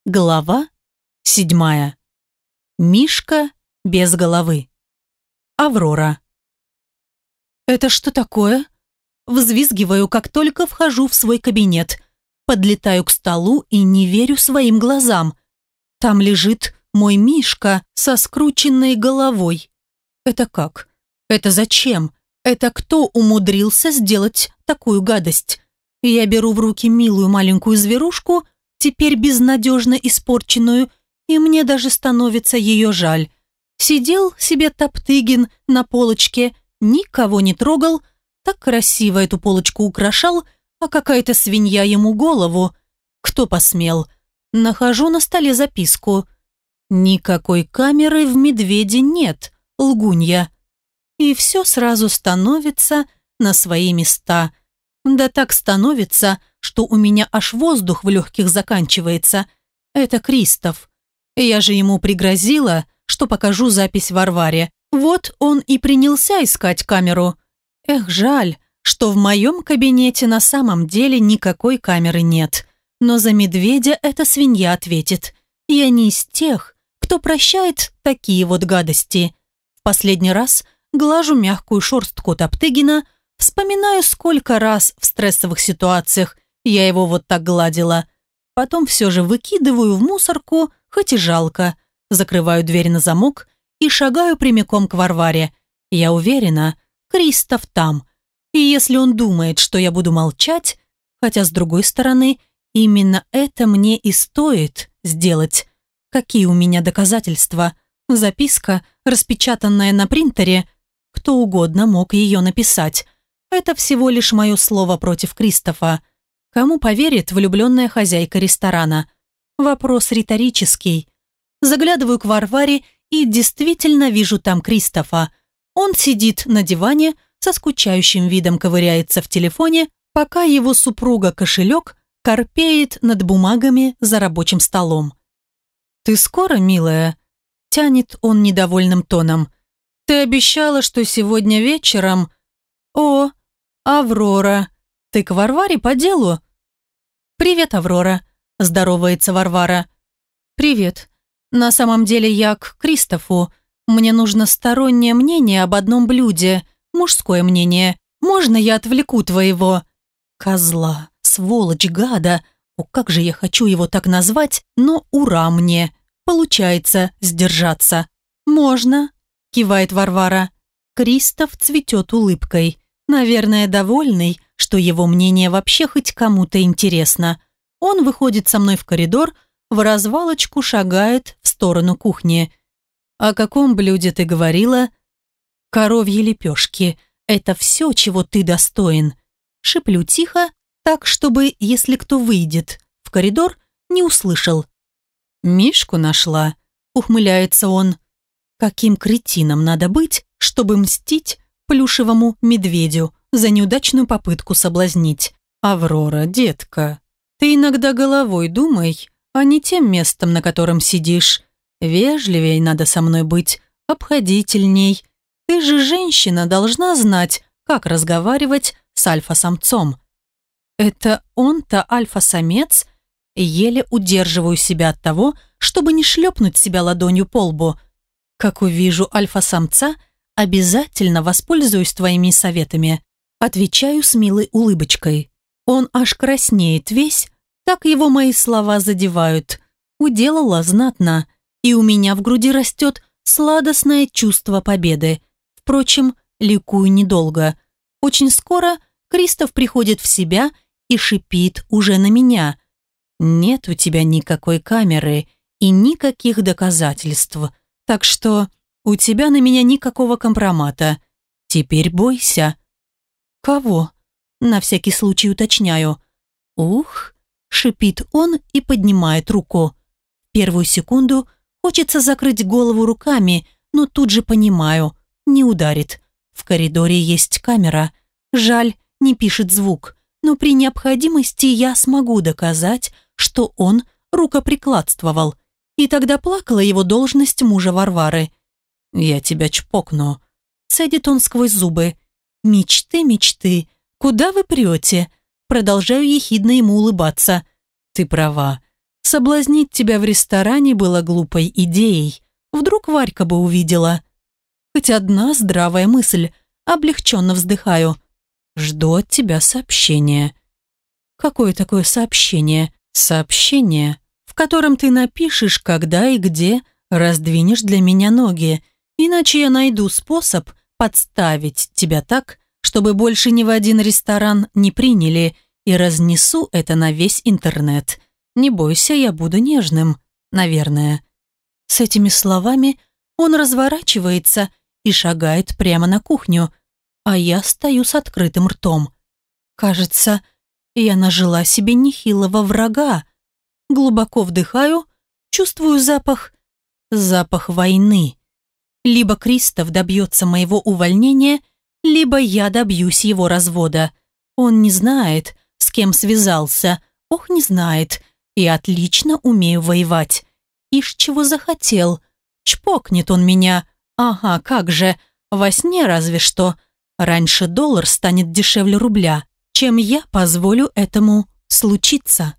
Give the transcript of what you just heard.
Глава 7. Мишка без головы. Аврора. «Это что такое?» Взвизгиваю, как только вхожу в свой кабинет. Подлетаю к столу и не верю своим глазам. Там лежит мой Мишка со скрученной головой. Это как? Это зачем? Это кто умудрился сделать такую гадость? Я беру в руки милую маленькую зверушку, теперь безнадежно испорченную, и мне даже становится ее жаль. Сидел себе Топтыгин на полочке, никого не трогал, так красиво эту полочку украшал, а какая-то свинья ему голову. Кто посмел? Нахожу на столе записку. Никакой камеры в медведе нет, лгунья. И все сразу становится на свои места. Да так становится, что у меня аж воздух в легких заканчивается. Это Кристоф. Я же ему пригрозила, что покажу запись Варваре. Вот он и принялся искать камеру. Эх, жаль, что в моем кабинете на самом деле никакой камеры нет. Но за медведя эта свинья ответит. Я не из тех, кто прощает такие вот гадости. В последний раз глажу мягкую шерстку Топтыгина, вспоминаю, сколько раз в стрессовых ситуациях я его вот так гладила. Потом все же выкидываю в мусорку, хоть и жалко. Закрываю дверь на замок и шагаю прямиком к Варваре. Я уверена, Кристоф там. И если он думает, что я буду молчать, хотя с другой стороны, именно это мне и стоит сделать. Какие у меня доказательства? Записка, распечатанная на принтере, кто угодно мог ее написать. Это всего лишь мое слово против Кристофа. Кому поверит влюбленная хозяйка ресторана? Вопрос риторический. Заглядываю к Варваре и действительно вижу там Кристофа. Он сидит на диване, со скучающим видом ковыряется в телефоне, пока его супруга-кошелек корпеет над бумагами за рабочим столом. «Ты скоро, милая?» – тянет он недовольным тоном. «Ты обещала, что сегодня вечером...» «О, Аврора, ты к Варваре по делу?» «Привет, Аврора», – здоровается Варвара. «Привет. На самом деле я к Кристофу. Мне нужно стороннее мнение об одном блюде, мужское мнение. Можно я отвлеку твоего...» «Козла, сволочь, гада. О, как же я хочу его так назвать, но ура мне. Получается сдержаться». «Можно», – кивает Варвара. Кристоф цветет улыбкой. Наверное, довольный, что его мнение вообще хоть кому-то интересно. Он выходит со мной в коридор, в развалочку шагает в сторону кухни. «О каком блюде ты говорила?» «Коровьи лепешки. Это все, чего ты достоин». Шиплю тихо, так, чтобы, если кто выйдет в коридор, не услышал. «Мишку нашла», — ухмыляется он. «Каким кретином надо быть, чтобы мстить плюшевому медведю за неудачную попытку соблазнить? Аврора, детка, ты иногда головой думай, а не тем местом, на котором сидишь. Вежливей надо со мной быть, обходительней. Ты же женщина, должна знать, как разговаривать с альфа-самцом». Это он-то альфа-самец? Еле удерживаю себя от того, чтобы не шлепнуть себя ладонью по лбу. Как увижу альфа-самца, обязательно воспользуюсь твоими советами. Отвечаю с милой улыбочкой. Он аж краснеет весь, так его мои слова задевают. Уделала знатно, и у меня в груди растет сладостное чувство победы. Впрочем, ликую недолго. Очень скоро Кристоф приходит в себя и шипит уже на меня. «Нет у тебя никакой камеры и никаких доказательств, так что у тебя на меня никакого компромата. Теперь бойся». «Кого?» – на всякий случай уточняю. «Ух!» – шипит он и поднимает руку. Первую секунду хочется закрыть голову руками, но тут же понимаю – не ударит. В коридоре есть камера. Жаль, не пишет звук, но при необходимости я смогу доказать, что он рукоприкладствовал. И тогда плакала его должность мужа Варвары. «Я тебя чпокну», – цедит он сквозь зубы. «Мечты, мечты, куда вы прете?» Продолжаю ехидно ему улыбаться. «Ты права. Соблазнить тебя в ресторане было глупой идеей. Вдруг Варька бы увидела. Хоть одна здравая мысль. Облегченно вздыхаю. Жду от тебя сообщения. Какое такое сообщение? Сообщение, в котором ты напишешь, когда и где раздвинешь для меня ноги. Иначе я найду способ подставить тебя так, чтобы больше ни в один ресторан не приняли, и разнесу это на весь интернет. Не бойся, я буду нежным, наверное. С этими словами он разворачивается и шагает прямо на кухню, а я стою с открытым ртом. Кажется, я нажила себе нехилого врага. Глубоко вдыхаю, чувствую запах войны. Либо Кристоф добьется моего увольнения, либо я добьюсь его развода. Он не знает, с кем связался. Ох, не знает. Я отлично умею воевать. Ишь, чего захотел. Чпокнет он меня. Ага, как же. Во сне разве что. Раньше доллар станет дешевле рубля, чем я позволю этому случиться.